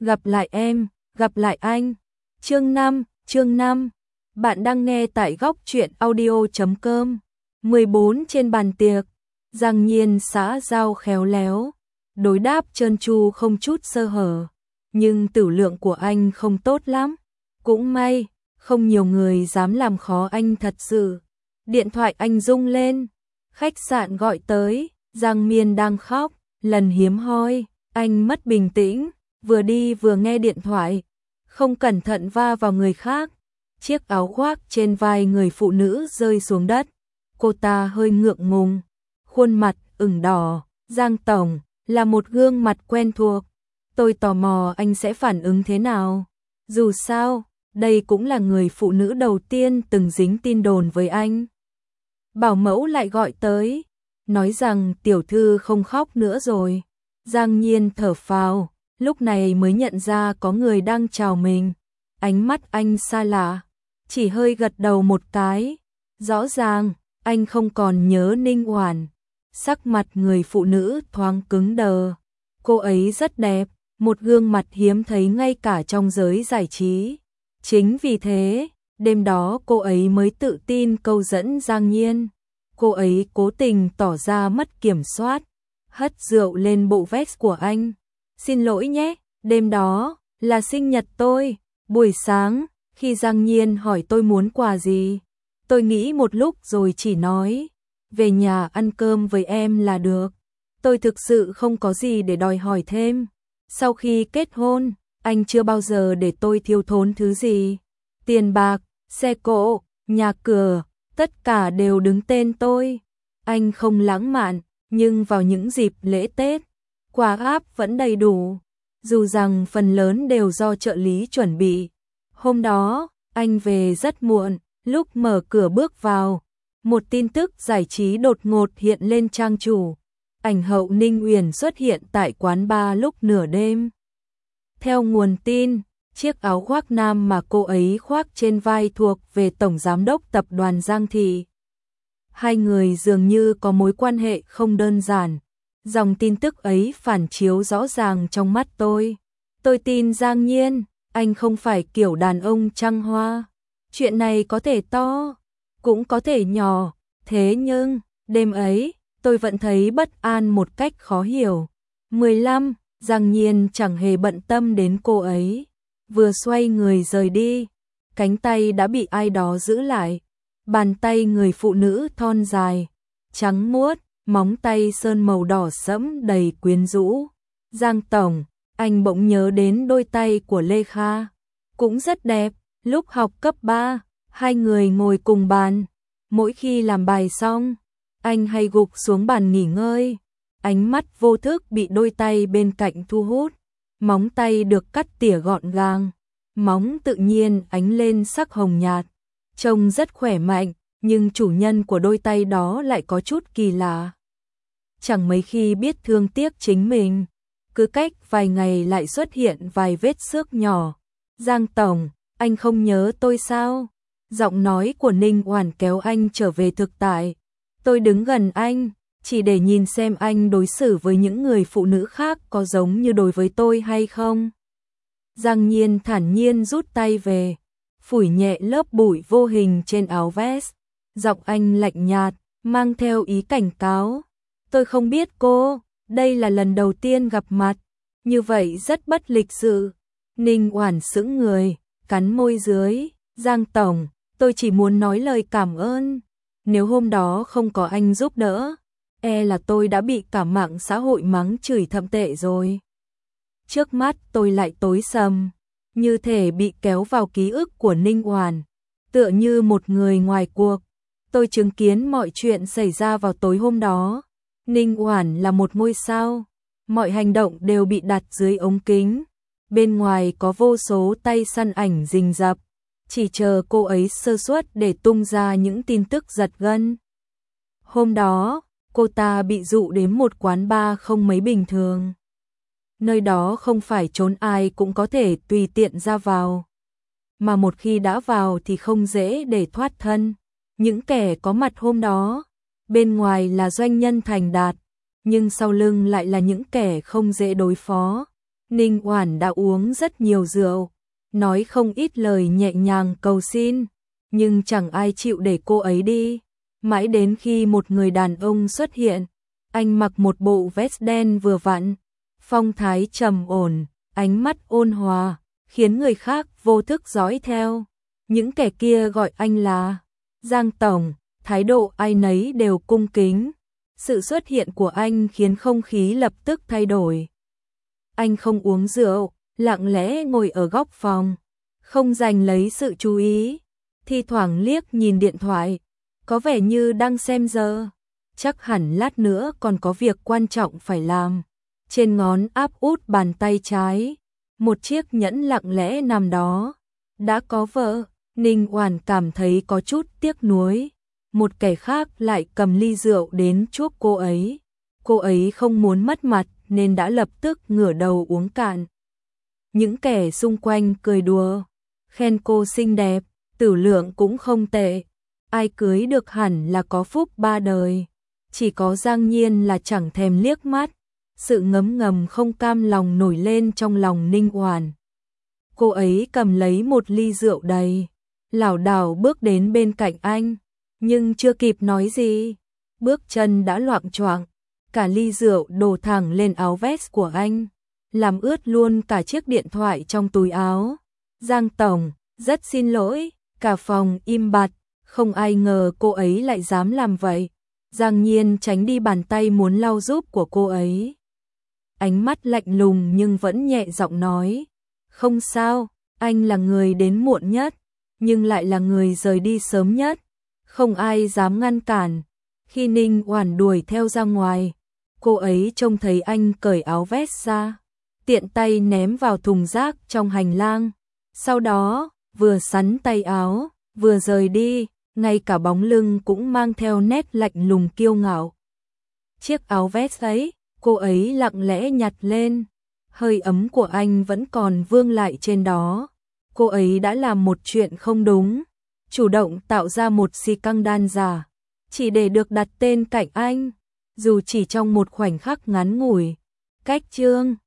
gặp lại em, gặp lại anh. Chương 5. Bạn đang nghe tại góc truyện audio.com. 14 trên bàn tiệc, Giang Nhiên xã giao khéo léo, đối đáp trơn tru không chút sơ hở, nhưng tử lượng của anh không tốt lắm. Cũng may, không nhiều người dám làm khó anh thật sự. Điện thoại anh rung lên, khách sạn gọi tới, Giang Miên đang khóc, lần hiếm hoi, anh mất bình tĩnh, vừa đi vừa nghe điện thoại, không cẩn thận va vào người khác. Chiếc áo khoác trên vai người phụ nữ rơi xuống đất. Cô ta hơi ngượng ngùng, khuôn mặt ửng đỏ. Giang tổng, là một gương mặt quen thuộc. Tôi tò mò anh sẽ phản ứng thế nào. Dù sao, đây cũng là người phụ nữ đầu tiên từng dính tin đồn với anh. Bảo mẫu lại gọi tới, nói rằng tiểu thư không khóc nữa rồi. Giang Nhiên thở phào, lúc này mới nhận ra có người đang chào mình. Ánh mắt anh xa lạ, chỉ hơi gật đầu một cái. Rõ ràng, anh không còn nhớ Ninh Oản. Sắc mặt người phụ nữ thoáng cứng đờ. Cô ấy rất đẹp, một gương mặt hiếm thấy ngay cả trong giới giải trí. Chính vì thế, đêm đó cô ấy mới tự tin câu dẫn Giang Nhiên. Cô ấy cố tình tỏ ra mất kiểm soát, hất rượu lên bộ vest của anh. Xin lỗi nhé, đêm đó là sinh nhật tôi. Buổi sáng, khi Giang Nhiên hỏi tôi muốn quà gì, tôi nghĩ một lúc rồi chỉ nói, về nhà ăn cơm với em là được. Tôi thực sự không có gì để đòi hỏi thêm. Sau khi kết hôn, anh chưa bao giờ để tôi thiếu thốn thứ gì. Tiền bạc, xe cộ, nhà cửa, tất cả đều đứng tên tôi. Anh không lãng mạn, nhưng vào những dịp lễ Tết, quà áp vẫn đầy đủ. Dù rằng phần lớn đều do trợ lý chuẩn bị. Hôm đó, anh về rất muộn, lúc mở cửa bước vào, một tin tức giải trí đột ngột hiện lên trang chủ. Ảnh hậu Ninh Uyển xuất hiện tại quán bar lúc nửa đêm. Theo nguồn tin, chiếc áo khoác nam mà cô ấy khoác trên vai thuộc về Tổng Giám đốc Tập đoàn Giang Thị. Hai người dường như có mối quan hệ không đơn giản. Dòng tin tức ấy phản chiếu rõ ràng trong mắt tôi. Tôi tin Giang Nhiên, anh không phải kiểu đàn ông trăng hoa. Chuyện này có thể to, cũng có thể nhỏ. Thế nhưng, đêm ấy, tôi vẫn thấy bất an một cách khó hiểu. 15. Giang Nhiên chẳng hề bận tâm đến cô ấy. Vừa xoay người rời đi, cánh tay đã bị ai đó giữ lại. Bàn tay người phụ nữ thon dài, trắng muốt, móng tay sơn màu đỏ sẫm đầy quyến rũ. Giang tổng, anh bỗng nhớ đến đôi tay của Lê Kha, cũng rất đẹp. Lúc học cấp 3, hai người ngồi cùng bàn. Mỗi khi làm bài xong, anh hay gục xuống bàn nghỉ ngơi. Ánh mắt vô thức bị đôi tay bên cạnh thu hút. Móng tay được cắt tỉa gọn gàng, móng tự nhiên ánh lên sắc hồng nhạt. Trông rất khỏe mạnh, nhưng chủ nhân của đôi tay đó lại có chút kỳ lạ. Chẳng mấy khi biết thương tiếc chính mình, cứ cách vài ngày lại xuất hiện vài vết xước nhỏ. Giang tổng, anh không nhớ tôi sao? Giọng nói của Ninh Oản kéo anh trở về thực tại. Tôi đứng gần anh, chỉ để nhìn xem anh đối xử với những người phụ nữ khác có giống như đối với tôi hay không. Giang Nhiên thản nhiên rút tay về, phủi nhẹ lớp bụi vô hình trên áo vest. Giọng anh lạnh nhạt, mang theo ý cảnh cáo. Tôi không biết cô, đây là lần đầu tiên gặp mặt, như vậy rất bất lịch sự. Ninh Oản sững người, cắn môi dưới. Giang tổng, tôi chỉ muốn nói lời cảm ơn. Nếu hôm đó không có anh giúp đỡ, e là tôi đã bị cả mạng xã hội mắng chửi thậm tệ rồi. Trước mắt tôi lại tối sầm, như thể bị kéo vào ký ức của Ninh Oản, tựa như một người ngoài cuộc. Tôi chứng kiến mọi chuyện xảy ra vào tối hôm đó. Ninh Oản là một ngôi sao, mọi hành động đều bị đặt dưới ống kính. Bên ngoài có vô số tay săn ảnh rình rập, chỉ chờ cô ấy sơ suất để tung ra những tin tức giật gân. Hôm đó, cô ta bị dụ đến một quán bar không mấy bình thường. Nơi đó không phải chốn ai cũng có thể tùy tiện ra vào, mà một khi đã vào thì không dễ để thoát thân. Những kẻ có mặt hôm đó, bên ngoài là doanh nhân thành đạt, nhưng sau lưng lại là những kẻ không dễ đối phó. Ninh Oản đã uống rất nhiều rượu, nói không ít lời nhẹ nhàng cầu xin, nhưng chẳng ai chịu để cô ấy đi. Mãi đến khi một người đàn ông xuất hiện, anh mặc một bộ vest đen vừa vặn, phong thái trầm ổn, ánh mắt ôn hòa, khiến người khác vô thức dõi theo. Những kẻ kia gọi anh là Giang Tổng, thái độ ai nấy đều cung kính. Sự xuất hiện của anh khiến không khí lập tức thay đổi. Anh không uống rượu, lặng lẽ ngồi ở góc phòng, không giành lấy sự chú ý, thi thoảng liếc nhìn điện thoại, có vẻ như đang xem giờ. Chắc hẳn lát nữa còn có việc quan trọng phải làm. Trên ngón áp út bàn tay trái, một chiếc nhẫn lặng lẽ nằm đó. Đã có vợ, Ninh Oản cảm thấy có chút tiếc nuối. Một kẻ khác lại cầm ly rượu đến chuốc cô ấy. Cô ấy không muốn mất mặt nên đã lập tức ngửa đầu uống cạn. Những kẻ xung quanh cười đùa, khen cô xinh đẹp, tử lượng cũng không tệ. Ai cưới được hẳn là có phúc ba đời. Chỉ có Giang Nhiên là chẳng thèm liếc mắt. Sự ngấm ngầm không cam lòng nổi lên trong lòng Ninh Oản. Cô ấy cầm lấy một ly rượu đầy, lảo đảo bước đến bên cạnh anh, nhưng chưa kịp nói gì, bước chân đã loạng choạng, cả ly rượu đổ thẳng lên áo vest của anh, làm ướt luôn cả chiếc điện thoại trong túi áo. Giang Tổng, rất xin lỗi. Cả phòng im bặt, không ai ngờ cô ấy lại dám làm vậy. Giang Nhiên tránh đi bàn tay muốn lau giúp của cô ấy. Ánh mắt lạnh lùng nhưng vẫn nhẹ giọng nói, không sao, anh là người đến muộn nhất, nhưng lại là người rời đi sớm nhất. Không ai dám ngăn cản. Khi Ninh Oản đuổi theo ra ngoài, cô ấy trông thấy anh cởi áo vest ra, tiện tay ném vào thùng rác trong hành lang. Sau đó, vừa xắn tay áo, vừa rời đi, ngay cả bóng lưng cũng mang theo nét lạnh lùng kiêu ngạo. Chiếc áo vest ấy, cô ấy lặng lẽ nhặt lên, hơi ấm của anh vẫn còn vương lại trên đó. Cô ấy đã làm một chuyện không đúng, chủ động tạo ra một xì căng đan giả, chỉ để được đặt tên cạnh anh, dù chỉ trong một khoảnh khắc ngắn ngủi. Cách chương